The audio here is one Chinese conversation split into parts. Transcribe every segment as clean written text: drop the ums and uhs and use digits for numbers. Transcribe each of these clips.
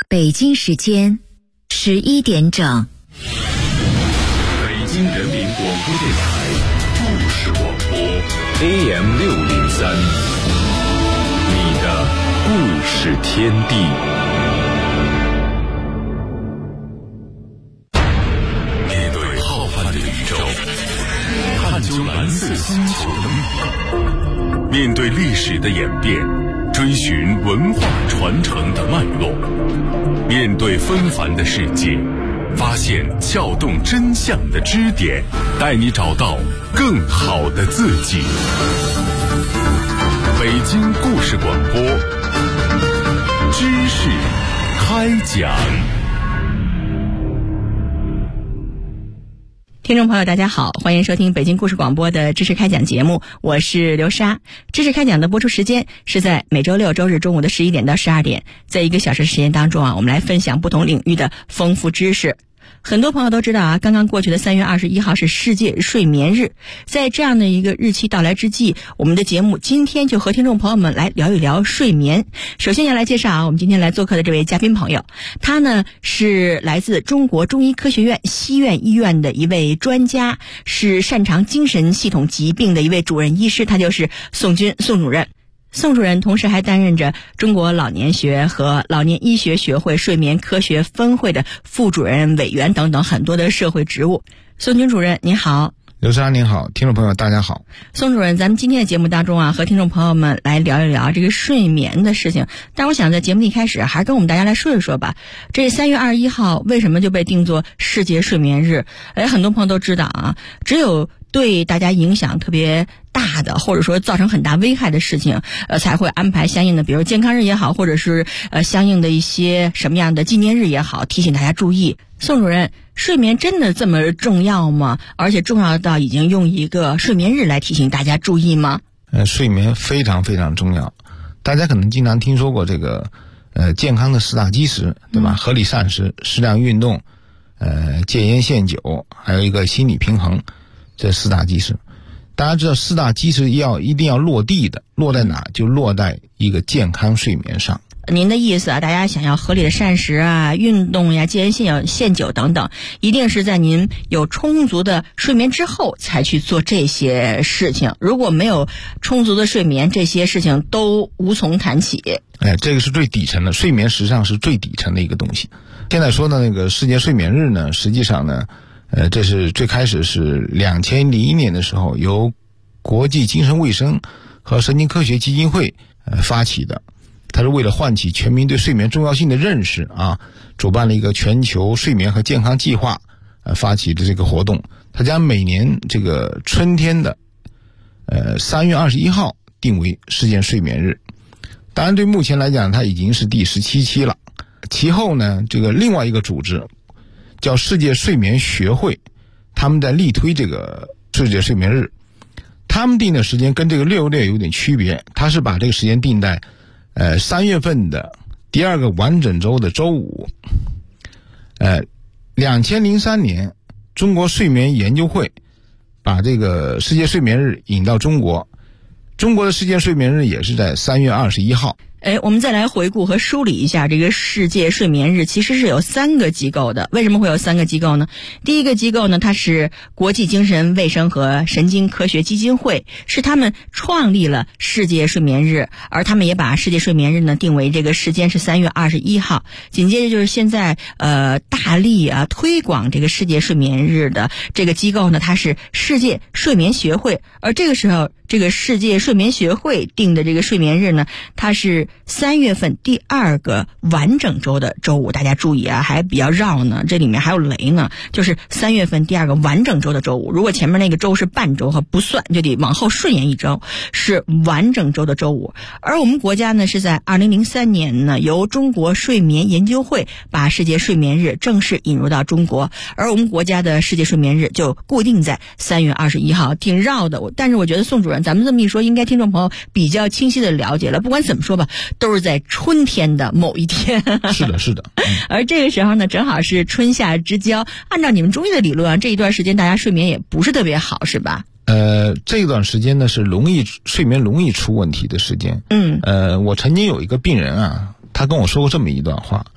北京时间11点整。 北京人民广播电台故事广播 AM603， 你的故事天地。面对浩瀚的宇宙，探究蓝色星球的密码，面对历史的演变，追寻文化传承的脉络，面对纷繁的世界，发现撬动真相的支点，带你找到更好的自己。北京故事广播，知识开讲。 听众朋友大家好，欢迎收听北京故事广播的知识开讲节目，我是刘莎。知识开讲的播出时间是在每周六周日中午的11点到12点，在1个小时时间当中我们来分享不同领域的丰富知识。很多朋友都知道刚刚过去的3月21号是世界睡眠日。在这样的一个日期到来之际，我们的节目今天就和听众朋友们来聊一聊睡眠。首先要来介绍我们今天来做客的这位嘉宾朋友，他呢是来自中国中医科学院西苑医院的一位专家，是擅长精神系统疾病的一位主任医师，他就是宋军宋主任。宋主任同时还担任着中国老年学和老年医学学会睡眠科学分会的副主任委员等等很多的社会职务。宋军主任您好。 刘莎您好，听众朋友大家好。 宋主任，咱们今天的节目当中和听众朋友们来聊一聊这个睡眠的事情。但我想在节目一开始还是跟我们大家来说一说吧，这3月21号为什么就被定作世界睡眠日？很多朋友都知道只有对大家影响特别大的，或者说造成很大危害的事情才会安排相应的比如健康日也好，或者是相应的一些什么样的纪念日也好，提醒大家注意。宋主任，睡眠真的这么重要吗？而且重要到已经用一个睡眠日来提醒大家注意吗？ 睡眠非常非常重要。大家可能经常听说过这个健康的4大基石，对吧？合理膳食、适量运动、戒烟限酒，还有一个心理平衡，这4大基石。大家知道4大基石一定要落地的，落在哪？就落在一个健康睡眠上。 您的意思大家想要合理的膳食运动戒烟限酒等等，一定是在您有充足的睡眠之后才去做这些事情。如果没有充足的睡眠，这些事情都无从谈起。 这个是最底层的，睡眠实际上是最底层的一个东西。现在说的那个世界睡眠日呢，实际上呢这是最开始是2001年的时候由国际精神卫生和神经科学基金会发起的。它是为了唤起全民对睡眠重要性的认识主办了一个全球睡眠和健康计划发起的这个活动。它将每年这个春天的3月21号定为世界睡眠日。当然对目前来讲它已经是第17期了。其后呢，这个另外一个组织叫世界睡眠学会，他们在力推这个世界睡眠日。他们定的时间跟这个6月有点区别，他是把这个时间定在3月份的第2个完整周的周五。2003年中国睡眠研究会把这个世界睡眠日引到中国，中国的世界睡眠日也是在3月21号。 我们再来回顾和梳理一下这个世界睡眠日，其实是有3个机构的。为什么会有3个机构呢？第一个机构呢，它是国际精神卫生和神经科学基金会，是他们创立了世界睡眠日，而他们也把世界睡眠日呢定为这个时间是3月21号。紧接着就是现在大力推广这个世界睡眠日的这个机构呢，它是世界睡眠学会，而这个时候这个世界睡眠学会定的这个睡眠日呢，它是3月份第2个完整周的周五。大家注意还比较绕呢，这里面还有雷呢，就是3月份第2个完整周的周五。如果前面那个周是半周和不算，就得往后顺延1周，是完整周的周五。而我们国家呢是在2003年呢由中国睡眠研究会把世界睡眠日正式引入到中国，而我们国家的世界睡眠日就固定在3月21号，挺绕的。但是我觉得宋主任咱们这么一说，应该听众朋友比较清晰的了解了。不管怎么说吧，都是在春天的某一天。 是的是的。 而这个时候呢正好是春夏之交，按照你们中医的理论这一段时间大家睡眠也不是特别好，是吧？ 这段时间呢是睡眠容易出问题的时间。我曾经有一个病人他跟我说过这么一段话，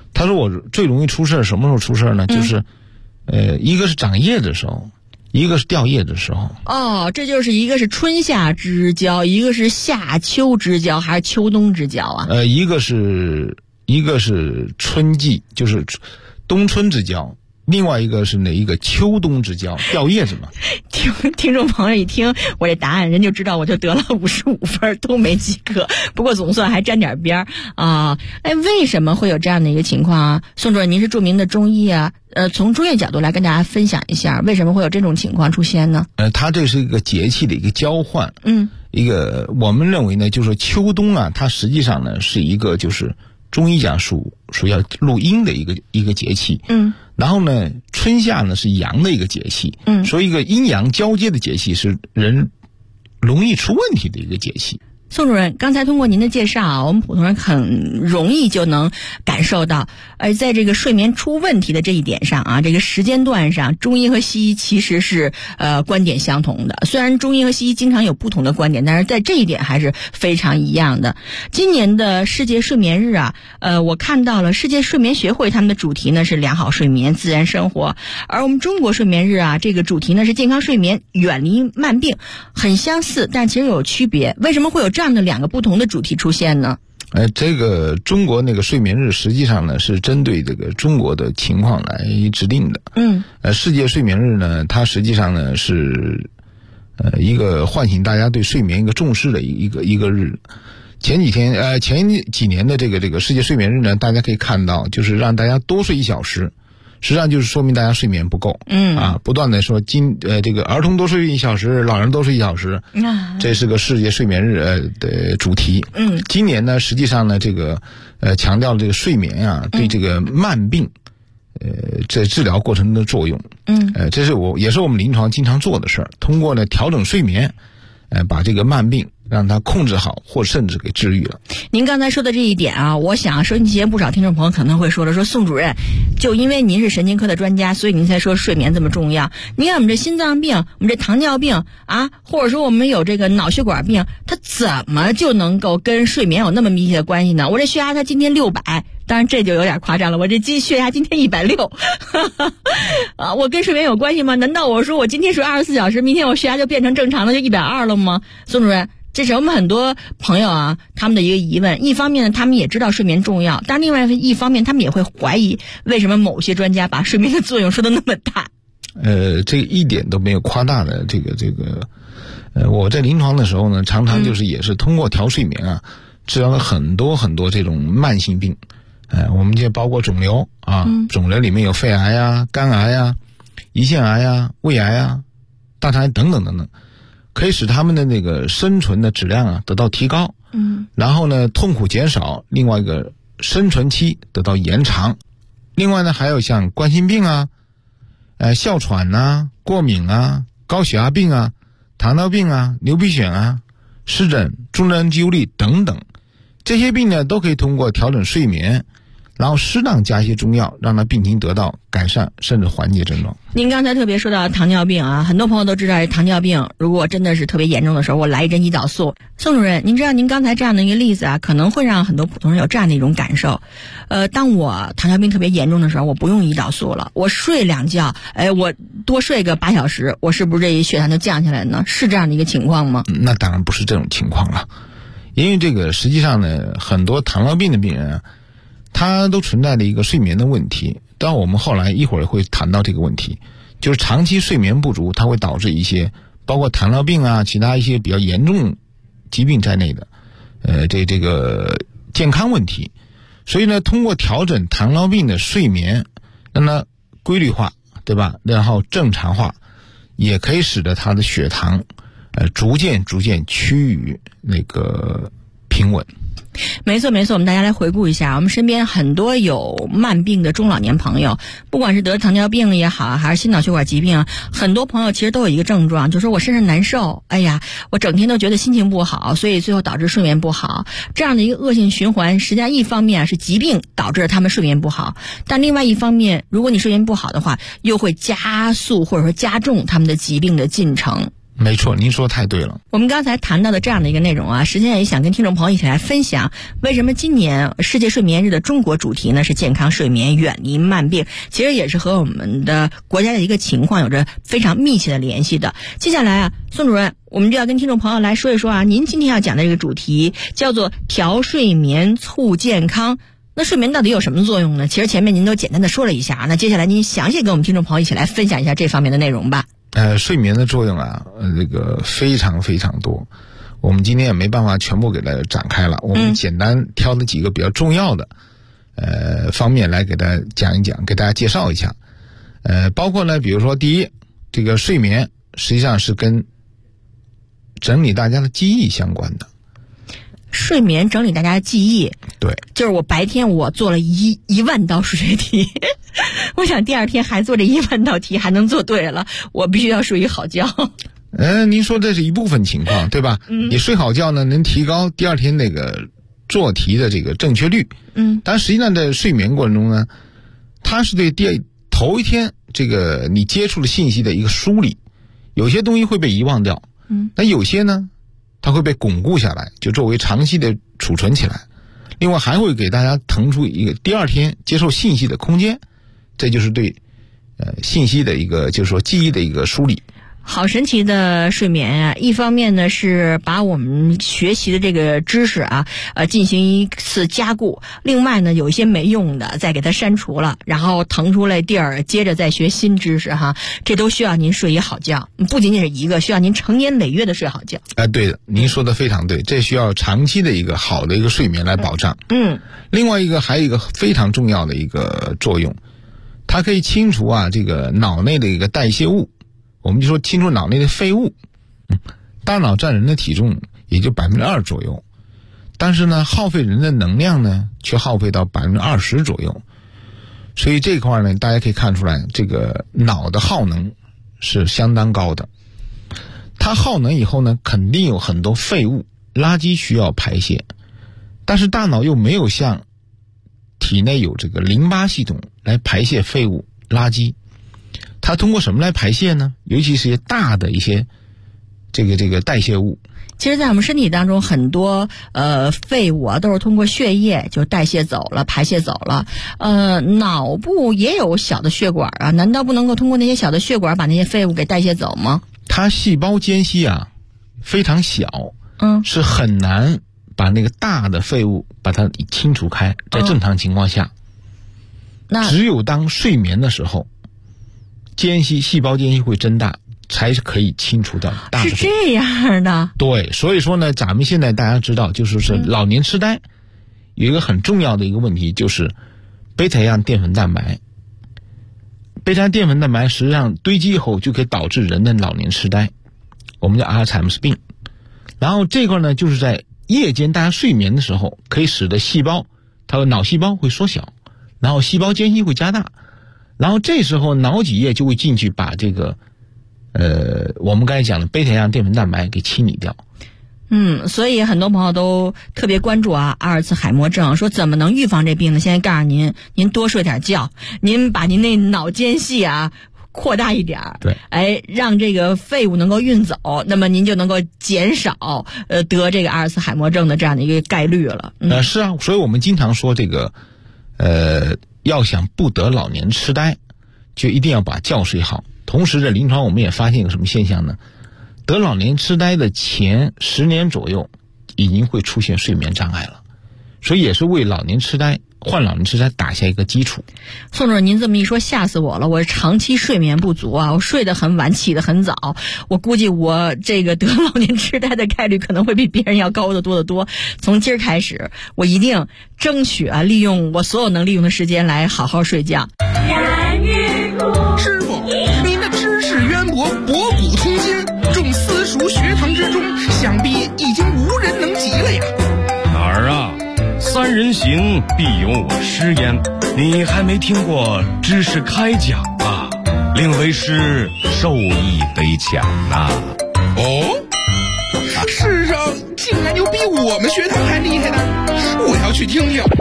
他说我最容易出事什么时候出事呢？就是一个是长叶的时候，一个是掉叶的时候。 哦，这就是一个是春夏之交，一个是夏秋之交，还是秋冬之交啊？ 一个是春季，就是冬春之交。另外一个是哪一个秋冬之交，掉叶子嘛。 听众朋友一听我这答案，人就知道我就得了55分，都没及格。不过总算还沾点边啊！为什么会有这样的一个情况啊？宋主任，您是著名的中医啊，从中医角度来跟大家分享一下，为什么会有这种情况出现呢？ 它这是一个节气的一个交换。一个我们认为呢，就是秋冬啊，它实际上呢是一个就是中医讲属要入阴的一个节气。然后呢，春夏呢是阳的一个节气，所以一个阴阳交接的节气是人容易出问题的一个节气。 宋主任，刚才通过您的介绍啊，我们普通人很容易就能感受到，在这个睡眠出问题的这一点上啊，这个时间段上，中医和西医其实是观点相同的。虽然中医和西医经常有不同的观点，但是在这一点还是非常一样的。今年的世界睡眠日啊，我看到了世界睡眠学会他们的主题呢是良好睡眠、自然生活，而我们中国睡眠日啊，这个主题呢是健康睡眠、远离慢病，很相似，但其实有区别。为什么会有这样的两个不同的主题出现呢？ 这个中国那个睡眠日实际上呢是针对这个中国的情况来制定的。世界睡眠日呢，它实际上呢是一个唤醒大家对睡眠一个重视的一个日。前几年的这个世界睡眠日呢，大家可以看到，就是让大家多睡1小时。实际上就是说明大家睡眠不够，不断的说这个儿童多睡1小时，老人多睡1小时，这是个世界睡眠日的主题。今年呢，实际上呢，这个强调这个睡眠啊，对这个慢病，这治疗过程的作用。这是也是我们临床经常做的事儿，通过呢调整睡眠，把这个慢病让它控制好，或甚至给治愈了。 您刚才说的这一点啊，我想收音机前不少听众朋友可能会说了，说宋主任，就因为您是神经科的专家，所以您才说睡眠这么重要。您看我们这心脏病，我们这糖尿病啊，或者说我们有这个脑血管病，它怎么就能够跟睡眠有那么密切的关系呢？我这血压它今天600，当然这就有点夸张了，我这血压今天160，我跟睡眠有关系吗？难道我说我今天睡24小时，明天我血压就变成正常的就120了吗？宋主任，这是我们很多朋友啊他们的一个疑问。一方面呢，他们也知道睡眠重要，但另外一方面他们也会怀疑为什么某些专家把睡眠的作用说得那么大。 这一点都没有夸大的这个我在临床的时候呢，常常就是也是通过调睡眠啊，治疗了很多这种慢性病。我们就包括肿瘤啊，肿瘤里面有肺癌啊、肝癌啊、胰腺癌啊、胃癌啊、大肠癌等等，可以使他们的那个生存的质量啊得到提高。然后呢，痛苦减少，另外一个生存期得到延长。另外呢，还有像冠心病啊、哮喘啊、过敏啊、高血压病啊、糖尿病啊、牛皮癣啊、湿疹、中年肌无力等等，这些病呢都可以通过调整睡眠，然后适当加一些中药，让它病情得到改善，甚至缓解症状。 您刚才特别说到糖尿病啊，很多朋友都知道糖尿病如果真的是特别严重的时候，我来一针胰岛素。宋主任，您知道您刚才这样的一个例子啊，可能会让很多普通人有这样的一种感受。当我糖尿病特别严重的时候，我不用胰岛素了，我睡2觉，我多睡个8小时，我是不是这一血糖就降下来呢？是这样的一个情况吗？ 那当然不是这种情况了。因为这个实际上呢，很多糖尿病的病人啊，他都存在着一个睡眠的问题。当然我们后来一会儿会谈到这个问题，就是长期睡眠不足，它会导致一些包括糖尿病啊，其他一些比较严重疾病在内的这个健康问题。所以呢，通过调整糖尿病的睡眠，让它规律化，对吧？然后正常化，也可以使得它的血糖逐渐趋于那个平稳。 没错，我们大家来回顾一下，我们身边很多有慢病的中老年朋友，不管是得糖尿病也好，还是心脑血管疾病，很多朋友其实都有一个症状，就是说我身上难受，哎呀，我整天都觉得心情不好，所以最后导致睡眠不好，这样的一个恶性循环。实际上一方面是疾病导致了他们睡眠不好，但另外一方面，如果你睡眠不好的话，又会加速或者说加重他们的疾病的进程。 没错，您说太对了。 我们刚才谈到的这样的一个内容啊，实际上也想跟听众朋友一起来分享，为什么今年世界睡眠日的中国主题呢是健康睡眠，远离慢病，其实也是和我们的国家的一个情况有着非常密切的联系的。接下来啊，宋主任，我们就要跟听众朋友来说一说啊，您今天要讲的这个主题叫做调睡眠促健康。那睡眠到底有什么作用呢？其实前面您都简单的说了一下，那接下来您详细跟我们听众朋友一起来分享一下这方面的内容吧。 睡眠的作用啊，这个非常非常多，我们今天也没办法全部给它展开了，我们简单挑的几个比较重要的方面来给大家讲一讲，给大家介绍一下。包括呢，比如说第一，这个睡眠实际上是跟整理大家的记忆相关的。 睡眠整理大家的记忆， 对， 就是我白天我做了一万道数学题，我想第二天还做这1万道题还能做对了，我必须要睡一好觉。 您说这是一部分情况，对吧？你睡好觉呢，能提高第二天那个做题的这个正确率。但实际上在睡眠过程中呢，它是对头一天这个你接触的信息的一个梳理，有些东西会被遗忘掉，那有些呢它会被巩固下来，就作为长期的储存起来。另外还会给大家腾出一个第二天接受信息的空间，这就是对信息的一个就是说记忆的一个梳理。 好神奇的睡眠啊！一方面呢是把我们学习的这个知识啊进行一次加固，另外呢有一些没用的再给它删除了，然后腾出来地儿接着再学新知识哈，这都需要您睡一好觉，不仅仅是一个，需要您成年累月的睡好觉。 对的，您说的非常对，这需要长期的一个好的一个睡眠来保障。另外一个还有一个非常重要的一个作用，它可以清除这个脑内的一个代谢物。我们就说清除脑内的废物。大脑占人的体重也就2%左右，但是呢耗费人的能量呢却耗费到20%左右，所以这块呢大家可以看出来，这个脑的耗能是相当高的。它耗能以后呢肯定有很多废物垃圾需要排泄，但是大脑又没有像体内有这个淋巴系统来排泄废物垃圾，它通过什么来排泄呢？尤其是一些大的一些这个代谢物。 其实在我们身体当中很多废物都是通过血液就代谢走了排泄走了。脑部也有小的血管啊，难道不能够通过那些小的血管把那些废物给代谢走吗？ 它细胞间隙非常小，是很难把那个大的废物把它清除开，在正常情况下，只有当睡眠的时候细胞间隙会增大，才是可以清除掉大的。 是这样的。对， 所以说呢，咱们现在大家知道，就是老年痴呆有一个很重要的一个问题，就是贝塔样淀粉蛋白。贝塔样淀粉蛋白实际上堆积以后就可以导致人的老年痴呆，我们叫阿尔茨海默氏病。然后这块呢，就是在夜间大家睡眠的时候，可以使得它的脑细胞会缩小，然后细胞间隙会加大。然后这时候脑脊液就会进去把这个我们刚才讲的贝塔样淀粉蛋白给清理掉。 所以很多朋友都特别关注阿尔茨海默症，说怎么能预防这病呢？现在告诉您多睡点觉，您把您那脑间隙扩大一点， 对， 让这个废物能够运走，那么您就能够减少得这个阿尔茨海默症的这样的一个概率了。 是啊，所以我们经常说这个要想不得老年痴呆，就一定要把觉睡好。同时在临床我们也发现一个什么现象呢？得老年痴呆的前10年左右已经会出现睡眠障碍了，所以也是为患老年痴呆打下一个基础。 宋主任，您这么一说吓死我了，我长期睡眠不足我睡得很晚起得很早，我估计我这个得老年痴呆的概率可能会比别人要高得多得多。从今儿开始我一定争取利用我所有能利用的时间来好好睡觉。 师傅，您的知识渊博，博古通今，众私塾学堂之中，想必已经无人能及了呀。 哪儿啊？3人行必有我师焉，你还没听过知识开讲啊？令为师受益匪浅呐。 世上竟然有比我们学堂还厉害的，我要去听听。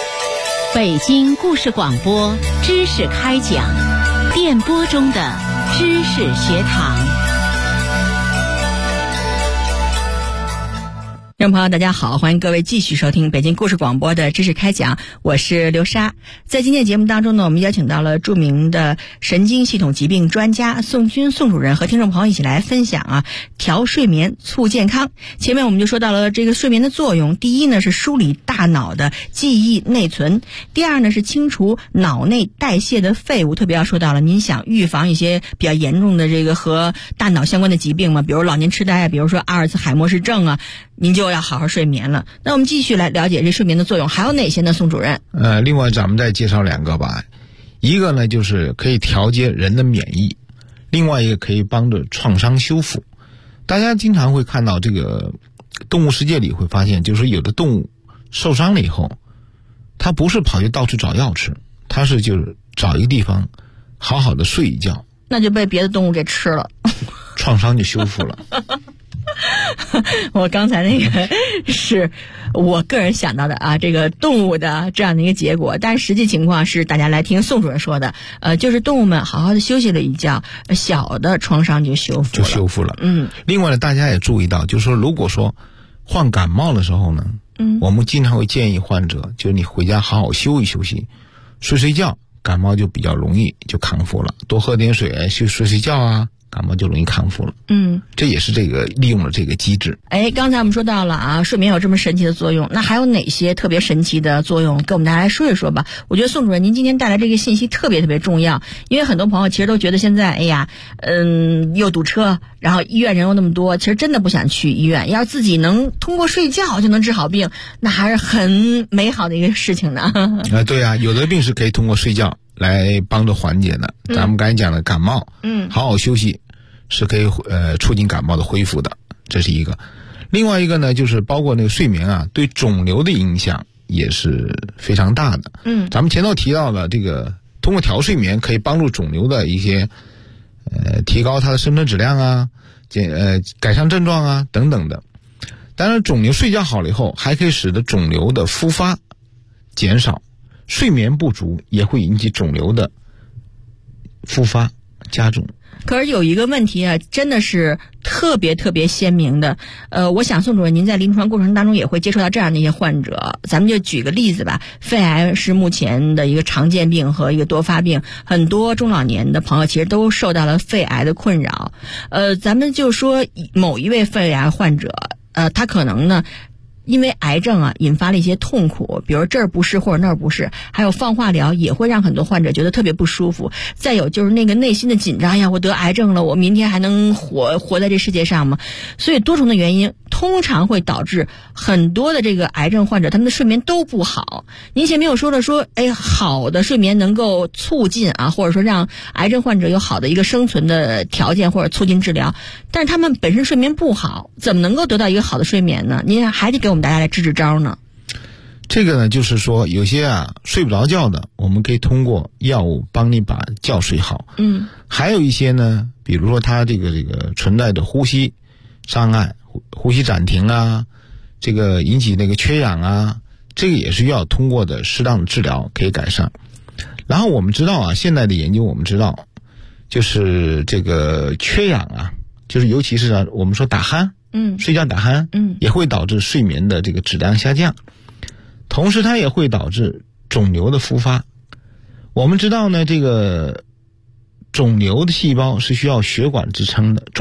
北京故事广播知识开讲，电波中的知识学堂。 听众朋友大家好，欢迎各位继续收听北京故事广播的知识开讲，我是刘莎。在今天的节目当中呢，我们邀请到了著名的神经系统疾病专家宋军宋主任和听众朋友一起来分享调睡眠促健康。前面我们就说到了这个睡眠的作用，第一呢是梳理大脑的记忆内存，第二呢是清除脑内代谢的废物，特别要说到了您想预防一些比较严重的这个和大脑相关的疾病嘛，比如老年痴呆比如说阿尔茨海默氏症您就要好好睡眠了。那我们继续来了解这睡眠的作用，还有哪些呢？宋主任。 另外咱们再介绍2个吧。一个呢就是可以调节人的免疫，另外一个可以帮助创伤修复。大家经常会看到这个动物世界里会发现，就是有的动物受伤了以后，它不是跑去到处找药吃，它是就是找一个地方好好的睡一觉， 那就被别的动物给吃了， 创伤就修复了。 我刚才那个是我个人想到的这个动物的这样的一个结果，但实际情况是大家来听宋主任说的，就是动物们好好的休息了一觉，小的创伤就修复了。 另外呢，大家也注意到，就是说如果说患感冒的时候呢，我们经常会建议患者，就是你回家好好休息休息，睡觉，感冒就比较容易就康复了，多喝点水，睡觉感冒就容易康复了。这也是这个利用了这个机制。 刚才我们说到了睡眠有这么神奇的作用，那还有哪些特别神奇的作用，跟我们大家来说一说吧。我觉得宋主任您今天带来这个信息特别特别重要，因为很多朋友其实都觉得现在又堵车，然后医院人又那么多，其实真的不想去医院，要自己能通过睡觉就能治好病，那还是很美好的一个事情呢。 对有的病是可以通过睡觉来帮助缓解的。咱们刚才讲的感冒，好好休息是可以促进感冒的恢复的，这是一个。另外一个呢，就是包括那个睡眠对肿瘤的影响也是非常大的。咱们前头提到了这个通过调睡眠可以帮助肿瘤的一些提高它的生存质量改善症状等等的。当然肿瘤睡觉好了以后，还可以使得肿瘤的复发减少，睡眠不足也会引起肿瘤的复发加重。 可是有一个问题真的是特别特别鲜明的。我想宋主任您在临床过程当中也会接触到这样的一些患者。咱们就举个例子吧，肺癌是目前的一个常见病和一个多发病，很多中老年的朋友其实都受到了肺癌的困扰。咱们就说某一位肺癌患者，他可能呢因为癌症引发了一些痛苦，比如这儿不适或者那儿不适，还有放化疗也会让很多患者觉得特别不舒服。再有就是那个内心的紧张我得癌症了，我明天还能活在这世界上吗？所以多重的原因通常会导致很多的这个癌症患者他们的睡眠都不好。您前面有说了好的睡眠能够促进或者说让癌症患者有好的一个生存的条件或者促进治疗，但是他们本身睡眠不好，怎么能够得到一个好的睡眠呢？您还得给我们大家来支招呢。 这个呢就是说有些睡不着觉的，我们可以通过药物帮你把觉睡好。还有一些呢，比如说他这个存在的呼吸障碍，呼吸暂停这个引起那个缺氧这个也是要通过的适当的治疗可以改善。然后我们知道现在的研究我们知道，就是这个缺氧就是尤其是我们说打鼾，睡觉打鼾，也会导致睡眠的这个质量下降，同时它也会导致肿瘤的复发。我们知道呢，这个肿瘤的细胞是需要血管支撑的，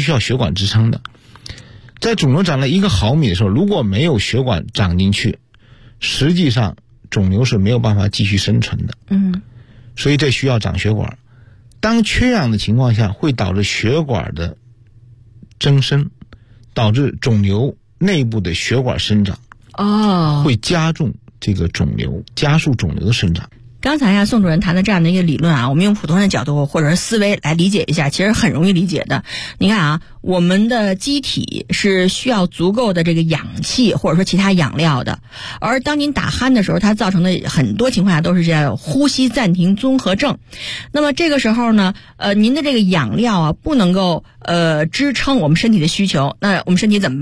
在肿瘤长了1毫米的时候，如果没有血管长进去，实际上肿瘤是没有办法继续生存的。所以这需要长血管。当缺氧的情况下，会导致血管的增生，导致肿瘤内部的血管生长，会加重这个肿瘤，加速肿瘤的生长。 刚才宋主任谈的这样的一个理论我们用普通人的角度或者是思维来理解一下，其实很容易理解的。你看我们的机体是需要足够的这个氧气或者说其他养料的，而当您打鼾的时候，它造成的很多情况下都是这样呼吸暂停综合症。那么这个时候呢，您的这个养料不能够支撑我们身体的需求，那我们身体怎么办呢？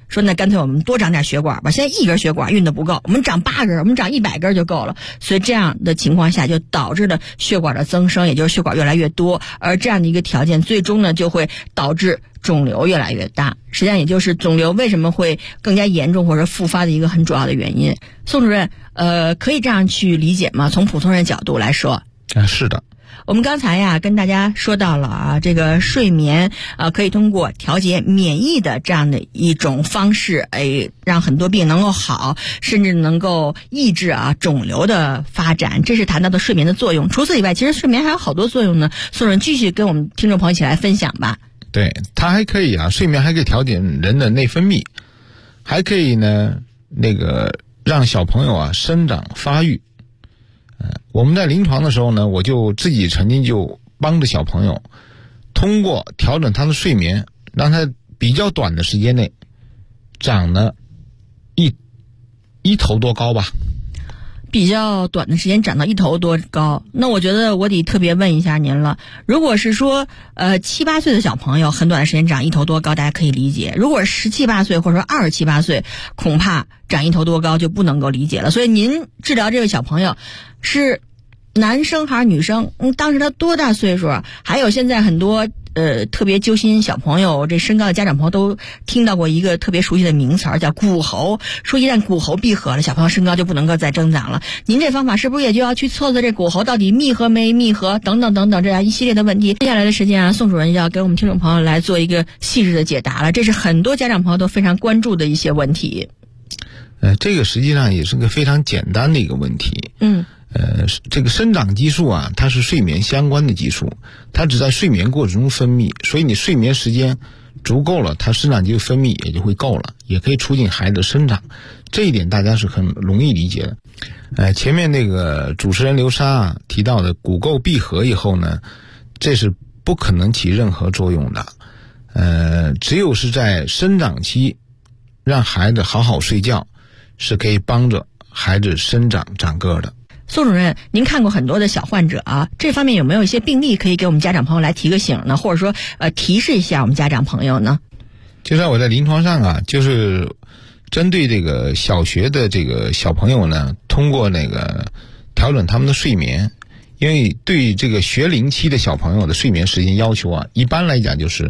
说那干脆我们多长点血管吧，现在1根血管运的不够，我们长8根，我们长100根就够了。所以这样的情况下就导致了血管的增生，也就是血管越来越多，而这样的一个条件最终呢就会导致肿瘤越来越大，实际上也就是肿瘤为什么会更加严重或者复发的一个很主要的原因。宋主任，可以这样去理解吗？从普通人角度来说。 是的。 我们刚才呀跟大家说到了这个睡眠可以通过调节免疫的这样的一种方式，让很多病能够好，甚至能够抑制肿瘤的发展，这是谈到的睡眠的作用。除此以外，其实睡眠还有好多作用呢。宋主任继续跟我们听众朋友一起来分享吧。 对，它还可以睡眠还可以调节人的内分泌，还可以呢让小朋友生长发育。我们在临床的时候呢，我就自己曾经就帮着小朋友通过调整他的睡眠，让他比较短的时间内长了一头多高吧。 比较短的时间长到1头多高，那我觉得我得特别问一下您了。如果是说7、8岁的小朋友很短的时间长1头多高，大家可以理解。如果17、18岁或者说27、28岁，恐怕长1头多高就不能够理解了。所以您治疗这位小朋友是男生还是女生？当时他多大岁数？还有现在很多特别揪心小朋友这身高的家长朋友都听到过一个特别熟悉的名词叫骨骺，说一旦骨骺闭合了，小朋友身高就不能够再增长了。您这方法是不是也就要去测测这骨骺到底密合没密合等等等等这样一系列的问题？接下来的时间宋主任要给我们听众朋友来做一个细致的解答了，这是很多家长朋友都非常关注的一些问题。 这个实际上也是个非常简单的一个问题。这个生长激素它是睡眠相关的激素，它只在睡眠过程中分泌，所以你睡眠时间足够了，它生长激素分泌也就会够了，也可以促进孩子的生长。这一点大家是很容易理解的。前面那个主持人刘莎提到的骨垢闭合以后呢，这是不可能起任何作用的。只有是在生长期让孩子好好睡觉，是可以帮着孩子生长长个的。 宋主任，您看过很多的小患者这方面有没有一些病例可以给我们家长朋友来提个醒呢？或者说提示一下我们家长朋友呢？ 就在我在临床上就是针对这个小学的这个小朋友呢，通过调整他们的睡眠，因为对这个学龄期的小朋友的睡眠时间要求一般来讲就是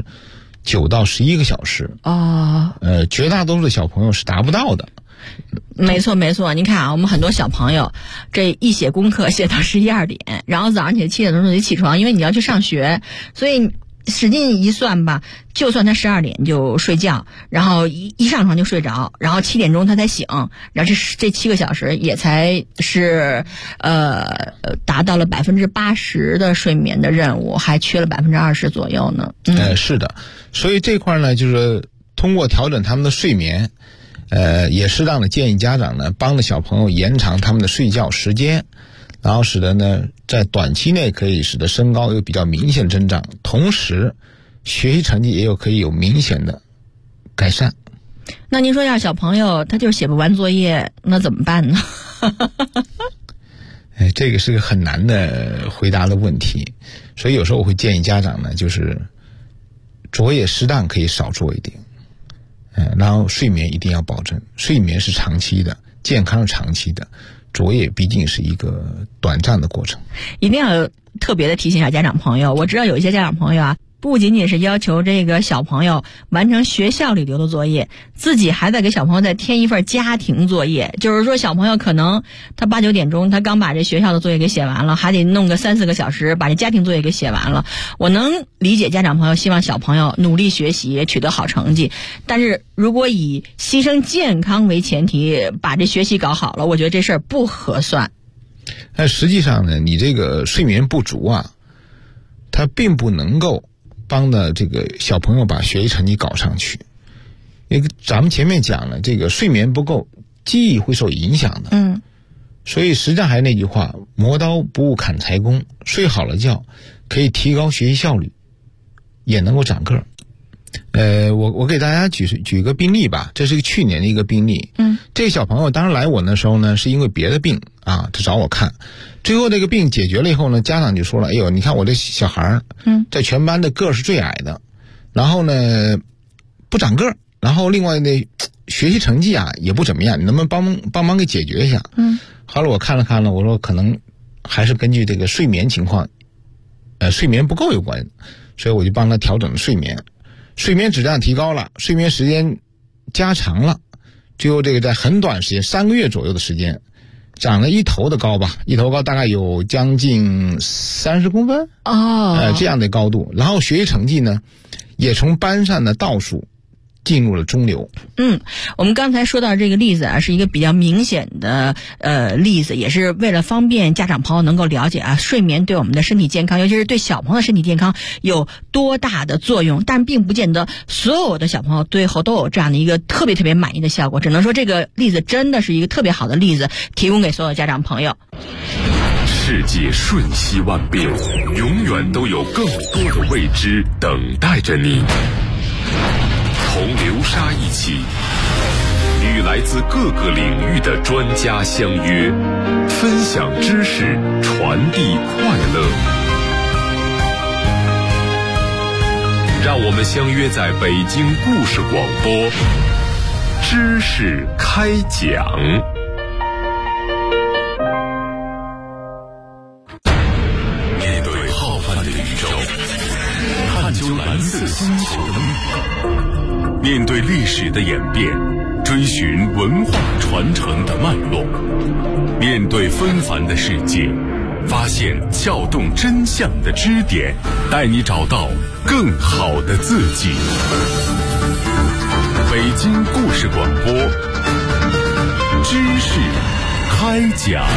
9到11个小时。绝大多数的小朋友是达不到的。 没错没错，您看我们很多小朋友这一写功课写到11、2点，然后早上起来7点钟就得起床，因为你要去上学，所以使劲一算吧，就算他12点就睡觉，然后一上床就睡着，然后7点钟他才醒，然后这7个小时也才是达到了80%的睡眠的任务，还缺了20%左右呢。 是的，所以这块呢，就是通过调整他们的睡眠。也适当的建议家长呢，帮着小朋友延长他们的睡觉时间，然后使得呢，在短期内可以使得身高有比较明显的增长，同时学习成绩也可以有明显的改善。 那您说要小朋友他就是写不完作业，那怎么办呢？ 这个是个很难的回答的问题，所以有时候我会建议家长呢，就是作业适当可以少做一点。然后睡眠一定要保证，睡眠是长期的，健康是长期的，作业毕竟是一个短暂的过程。 一定要特别的提醒一下家长朋友，我知道有一些家长朋友不仅仅是要求这个小朋友完成学校里留的作业，自己还在给小朋友再添一份家庭作业。就是说小朋友可能他8、9点钟他刚把这学校的作业给写完了，还得弄个3、4个小时把这家庭作业给写完了。我能理解家长朋友希望小朋友努力学习取得好成绩，但是如果以牺牲健康为前提把这学习搞好了，我觉得这事儿不合算。 但实际上呢，你这个睡眠不足它并不能够帮着这个小朋友把学习成绩搞上去。因为咱们前面讲了，这个睡眠不够，记忆会受影响的。所以实际上还是那句话，磨刀不误砍柴工，睡好了觉可以提高学习效率，也能够长个儿。我给大家举一个病例吧，这是去年的一个病例。这个小朋友当时来我那时候呢，是因为别的病他找我看，最后这个病解决了以后呢，家长就说了，哎呦，你看我这小孩在全班的个儿是最矮的，然后呢不长个儿， 然后另外呢，学习成绩啊也不怎么样，你能不能帮忙给解决一下？后来我看了，我说可能还是根据这个睡眠情况，睡眠不够有关，所以我就帮他调整了睡眠，睡眠质量提高了，睡眠时间加长了，最后这个在很短时间3个月左右的时间，长了一头的高吧，一头高大概有将近30公分这样的高度，然后学习成绩呢也从班上的倒数进入了中流。 我们刚才说到这个例子啊，是一个比较明显的例子，也是为了方便家长朋友能够了解啊，睡眠对我们的身体健康，尤其是对小朋友的身体健康有多大的作用。但并不见得所有的小朋友最后都有这样的一个特别满意的效果，只能说这个例子真的是一个特别好的例子，提供给所有家长朋友。 世界瞬息万变，永远都有更多的未知等待着你。同流沙一起，与来自各个领域的专家相约，分享知识，传递快乐。让我们相约在北京故事广播，知识开讲。面对浩瀚的宇宙，探究蓝色星球的秘密，面对历史的演变，追寻文化传承的脉络，面对纷繁的世界，发现撬动真相的支点，带你找到更好的自己。北京故事广播，知识开讲。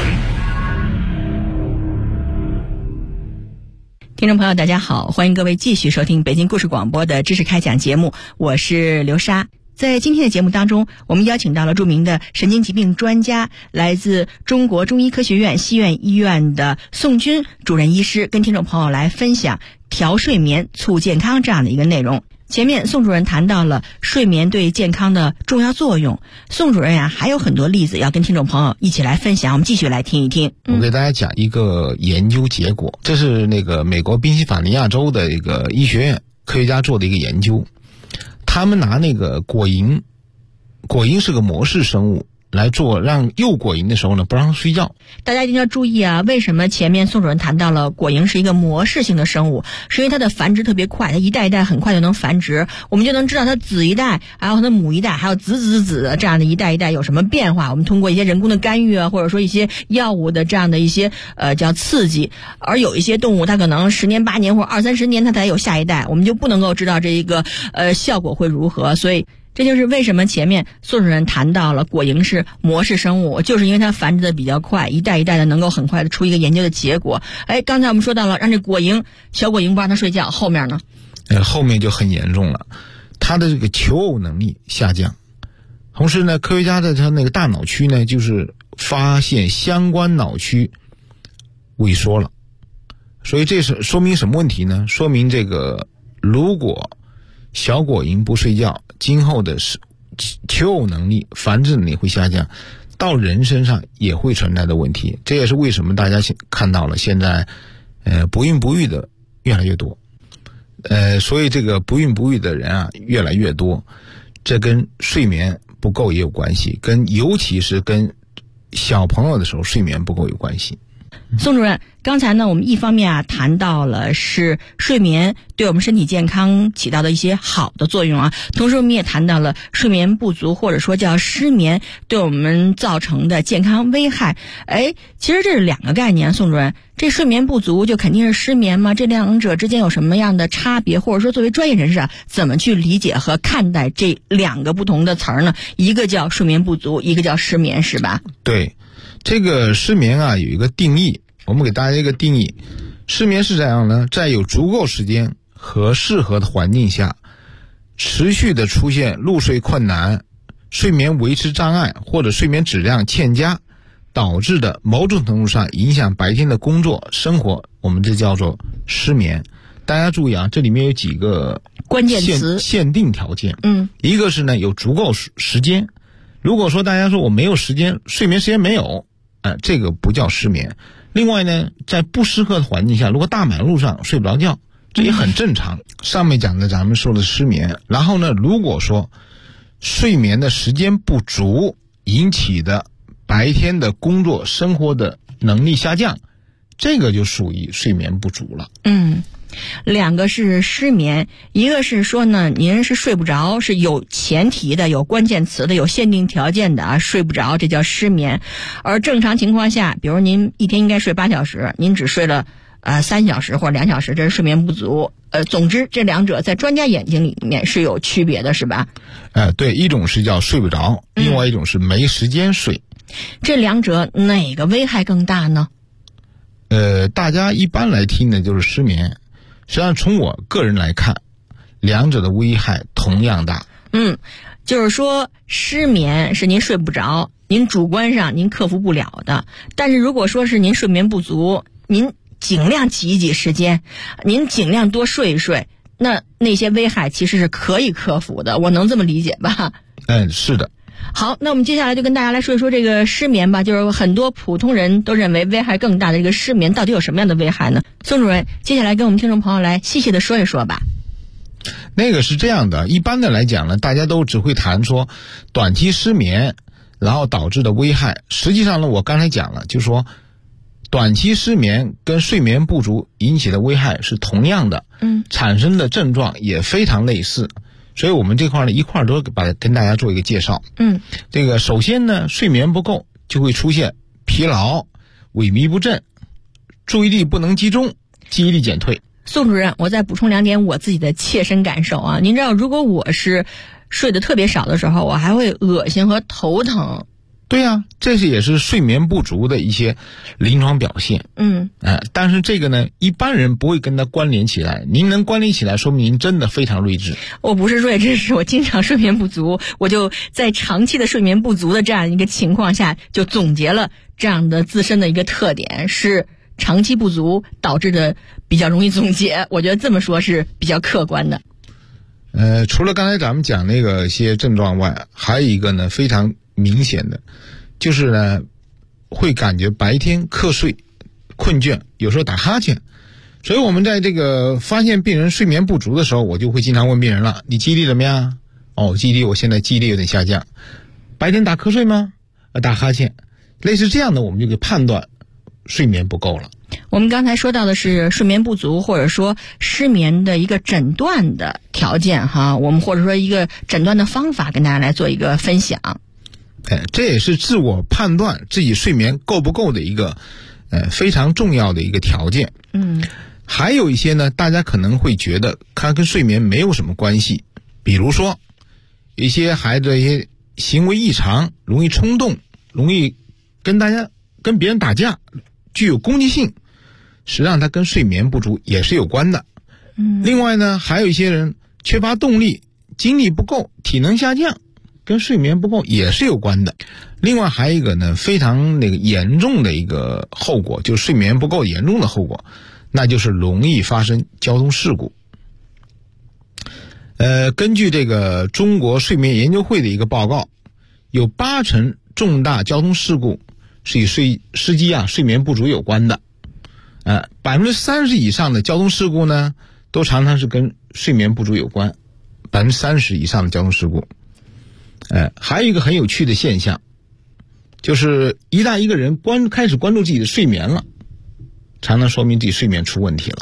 听众朋友大家好，欢迎各位继续收听北京故事广播的知识开讲节目，我是刘莎。在今天的节目当中，我们邀请到了著名的神经疾病专家，来自中国中医科学院西苑医院的宋军主任医师，跟听众朋友来分享调睡眠促健康这样的一个内容。前面宋主任谈到了睡眠对健康的重要作用，宋主任呀还有很多例子要跟听众朋友一起来分享，我们继续来听一听。 我给大家讲一个研究结果，这是那个美国宾夕法尼亚州的一个医学院科学家做的一个研究，他们拿那个果蝇是个模式生物来做，让诱果蝇的时候呢不让它睡觉。 大家一定要注意啊，为什么前面宋主任谈到了果蝇是一个模式性的生物，是因为它的繁殖特别快，它一代一代很快就能繁殖，我们就能知道它子一代还有它的母一代还有子这样的一代一代有什么变化。我们通过一些人工的干预啊，或者说一些药物的这样的一些叫刺激，而有一些动物它可能10年8年或者20-30年它才有下一代，我们就不能够知道这一个效果会如何。所以这就是为什么前面宋主任谈到了果蝇是模式生物，就是因为它繁殖的比较快，一代一代的能够很快的出一个研究的结果。刚才我们说到了让这小果蝇不让它睡觉，后面呢？ 后面就很严重了，它的这个求偶能力下降，同时呢，科学家在它那个大脑区呢，就是发现相关脑区萎缩了，所以这是说明什么问题呢？说明这个如果小果蝇不睡觉，今后的求偶能力、繁殖能力会下降，到人身上也会存在的问题。这也是为什么大家看到了现在不孕不育的越来越多，所以这个不孕不育的人啊越来越多，这跟睡眠不够也有关系，尤其是跟小朋友的时候睡眠不够有关系。 宋主任，刚才呢我们一方面谈到了是睡眠对我们身体健康起到的一些好的作用啊，同时我们也谈到了睡眠不足或者说叫失眠对我们造成的健康危害。其实这是两个概念，宋主任，这睡眠不足就肯定是失眠吗？这两者之间有什么样的差别，或者说作为专业人士啊，怎么去理解和看待这两个不同的词儿呢？一个叫睡眠不足，一个叫失眠，是吧？ 对，这个失眠啊有一个定义，我们给大家一个定义，失眠是这样呢，在有足够时间和适合的环境下，持续的出现入睡困难、睡眠维持障碍或者睡眠质量欠佳导致的某种程度上影响白天的工作生活，我们这叫做失眠。大家注意啊，这里面有几个关键词限定条件。一个是呢有足够时间，如果说大家说我没有时间，睡眠时间没有，这个不叫失眠。另外呢，在不适合的环境下，如果大马路上睡不着觉，这也很正常。上面讲的咱们说的失眠。然后呢，如果说睡眠的时间不足引起的白天的工作生活的能力下降，这个就属于睡眠不足了。 两个是失眠，一个是说呢，您是睡不着，是有前提的、有关键词的、有限定条件的啊，睡不着，这叫失眠。而正常情况下，比如您一天应该睡8小时，您只睡了3小时或者2小时，这是睡眠不足。总之这两者在专家眼睛里面是有区别的，是吧？ 对，一种是叫睡不着，另外一种是没时间睡。 这两者哪个危害更大呢？ 大家一般来听的就是失眠。实际上从我个人来看，两者的危害同样大。 就是说失眠是您睡不着，您主观上您克服不了的。但是如果说是您睡眠不足，您尽量挤一挤时间，您尽量多睡一睡，那些危害其实是可以克服的，我能这么理解吧？ 是的。 好，那我们接下来就跟大家来说一说这个失眠吧，就是很多普通人都认为危害更大的这个失眠到底有什么样的危害呢？宋主任，接下来跟我们听众朋友来细细的说一说吧。 那个是这样的，一般的来讲呢，大家都只会谈说短期失眠然后导致的危害。实际上呢，我刚才讲了，就是说短期失眠跟睡眠不足引起的危害是同样的，产生的症状也非常类似。所以我们这块呢一块都跟大家做一个介绍。这个首先呢，睡眠不够就会出现疲劳、萎靡不振、注意力不能集中、记忆力减退。 宋主任，我再补充2点我自己的切身感受啊。您知道，如果我是睡得特别少的时候，我还会恶心和头疼。 对啊，这也是睡眠不足的一些临床表现。但是这个呢，一般人不会跟它关联起来。您能关联起来，说明您真的非常睿智。 我不是睿智，是我经常睡眠不足，我就在长期的睡眠不足的这样一个情况下，就总结了这样的自身的一个特点，是长期不足导致的，比较容易总结。我觉得这么说是比较客观的。 除了刚才咱们讲那个一些症状外，还有一个呢非常明显的，就是呢会感觉白天瞌睡、困倦，有时候打哈欠。所以我们在这个发现病人睡眠不足的时候，我就会经常问病人了，你记忆力怎么样？记忆力，我现在记忆力有点下降。白天打瞌睡吗？打哈欠。类似这样的，我们就可以判断睡眠不够了。 我们刚才说到的是睡眠不足或者说失眠的一个诊断的条件哈，我们或者说一个诊断的方法跟大家来做一个分享。 这也是自我判断自己睡眠够不够的一个非常重要的一个条件。还有一些呢，大家可能会觉得它跟睡眠没有什么关系，比如说一些孩子的一些行为异常，容易冲动，容易跟别人打架，具有攻击性，实际上它跟睡眠不足也是有关的。另外呢，还有一些人缺乏动力，精力不够，体能下降，跟睡眠不够也是有关的。另外还有一个呢，非常严重的一个后果，就是睡眠不够严重的后果，那就是容易发生交通事故。根据这个中国睡眠研究会的一个报告，有80%重大交通事故是与司机睡眠不足有关的。30%以上的交通事故呢，都常常是跟睡眠不足有关。30%以上的交通事故。还有一个很有趣的现象，就是一旦一个人开始关注自己的睡眠了，常常说明自己睡眠出问题了。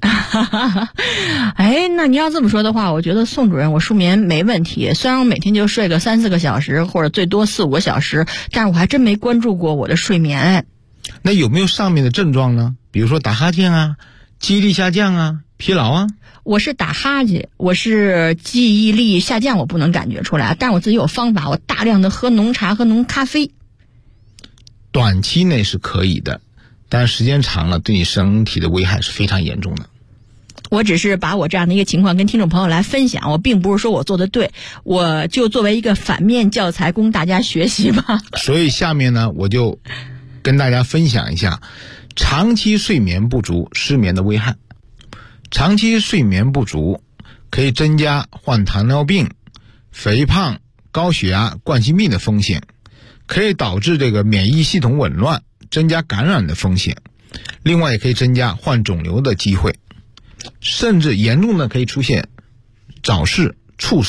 那你要这么说的话，我觉得宋主任我睡眠没问题，虽然我每天就睡个3-4个小时，或者最多4-5个小时，但是我还真没关注过我的睡眠。 那有没有上面的症状呢？比如说打哈欠啊，记忆力下降啊，疲劳啊。 我是打哈欠，我是记忆力下降，我不能感觉出来，但是我自己有方法，我大量的喝浓茶和浓咖啡。 短期内是可以的，但时间长了对你身体的危害是非常严重的。 我只是把我这样的一个情况跟听众朋友来分享，我并不是说我做的对，我就作为一个反面教材供大家学习吧。 所以下面呢，我就跟大家分享一下长期睡眠不足失眠的危害。长期睡眠不足可以增加患糖尿病、肥胖、高血压、冠心病的风险，可以导致这个免疫系统紊乱，增加感染的风险，另外也可以增加患肿瘤的机会，甚至严重的可以出现早逝、猝死。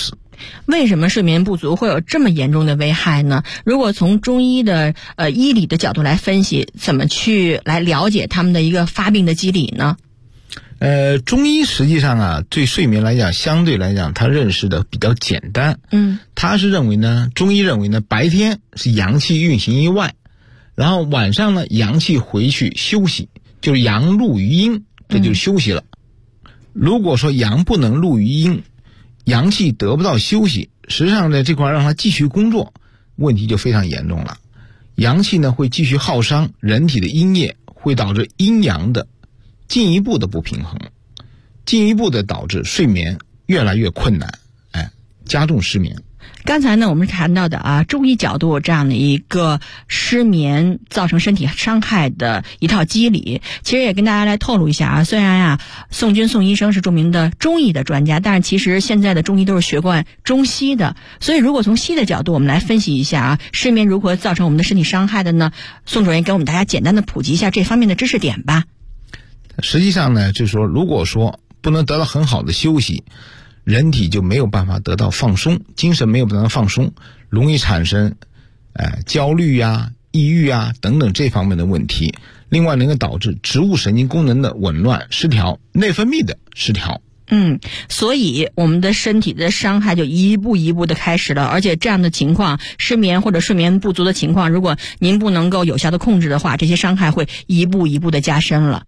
为什么睡眠不足会有这么严重的危害呢？如果从中医的医理的角度来分析，怎么去来了解他们的一个发病的机理呢？ 中医实际上啊，对睡眠来讲，相对来讲，它认识的比较简单。他是认为呢，中医认为呢，白天是阳气运行于外，然后晚上呢，阳气回去休息，就是阳入于阴，这就是休息了。如果说阳不能入于阴，阳气得不到休息，实际上在这块让它继续工作，问题就非常严重了。阳气呢会继续耗伤人体的阴液，会导致阴阳的进一步的不平衡，进一步的导致睡眠越来越困难，加重失眠。 刚才呢，我们谈到的中医角度这样的一个失眠造成身体伤害的一套机理，其实也跟大家来透露一下虽然宋军宋医生是著名的中医的专家，但是其实现在的中医都是学贯中西的，所以如果从西的角度我们来分析一下失眠如何造成我们的身体伤害的呢？宋主任给我们大家简单的普及一下这方面的知识点吧。 实际上呢，就是说如果说不能得到很好的休息，人体就没有办法得到放松，精神没有办法放松，容易产生焦虑抑郁等等这方面的问题。另外能够导致植物神经功能的紊乱失调，内分泌的失调。 所以我们的身体的伤害就一步一步的开始了，而且这样的情况，失眠或者睡眠不足的情况，如果您不能够有效的控制的话，这些伤害会一步一步的加深了。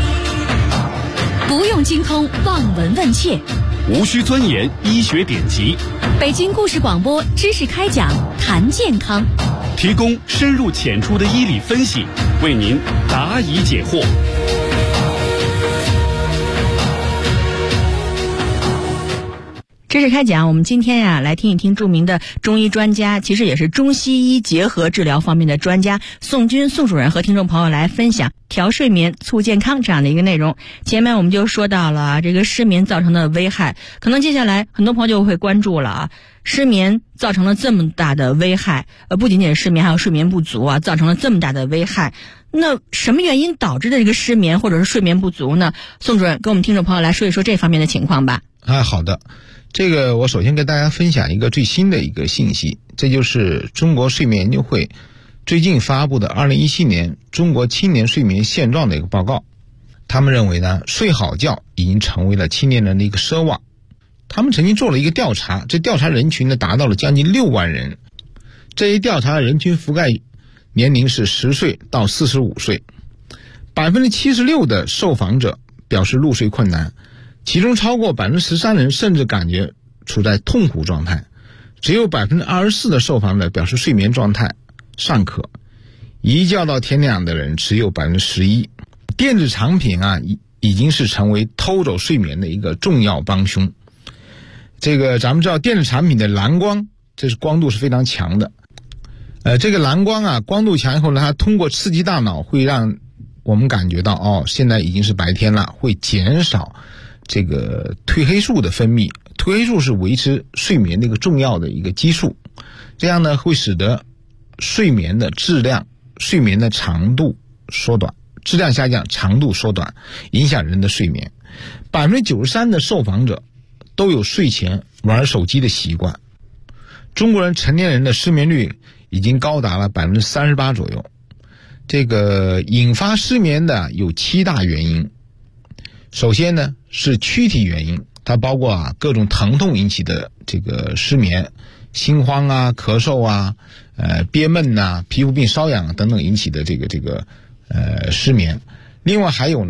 不用精通望闻问切， 无需钻研医学典籍， 北京故事广播知识开讲，谈健康， 提供深入浅出的医理分析，为您答疑解惑。 知识开讲，我们今天来听一听著名的中医专家，其实也是中西医结合治疗方面的专家宋军宋主任和听众朋友来分享调睡眠促健康这样的一个内容。前面我们就说到了这个失眠造成的危害，可能接下来很多朋友就会关注了失眠造成了这么大的危害，不仅仅是失眠，还有睡眠不足造成了这么大的危害。那什么原因导致的这个失眠或者是睡眠不足呢？宋主任跟我们听众朋友来说一说这方面的情况吧。 好的。这个我首先跟大家分享一个最新的一个信息，这就是中国睡眠研究会最近发布的2017年中国青年睡眠现状的一个报告。他们认为呢，睡好觉已经成为了青年人的一个奢望。他们曾经做了一个调查，这调查人群呢达到了将近6万人，这一调查的人群覆盖年龄是10岁到45岁，76%的受访者表示入睡困难，其中超过13%人甚至感觉处在痛苦状态，只有24%的受访者表示睡眠状态尚可，一觉到天亮的人只有11%。电子产品已经是成为偷走睡眠的一个重要帮凶。这个咱们知道电子产品的蓝光，这是光度是非常强的。这个蓝光光度强以后呢，它通过刺激大脑会让我们感觉到现在已经是白天了，会减少这个褪黑素的分泌。褪黑素是维持睡眠的一个重要的一个激素，这样呢会使得睡眠的质量、睡眠的长度缩短，质量下降，长度缩短，影响人的睡眠。93%的受访者都有睡前玩手机的习惯。中国人成年人的失眠率已经高达了38%左右。这个引发失眠的有7大原因。首先呢是躯体原因，它包括各种疼痛引起的这个失眠，心慌咳嗽憋闷皮肤病瘙痒等等引起的这个失眠。另外还有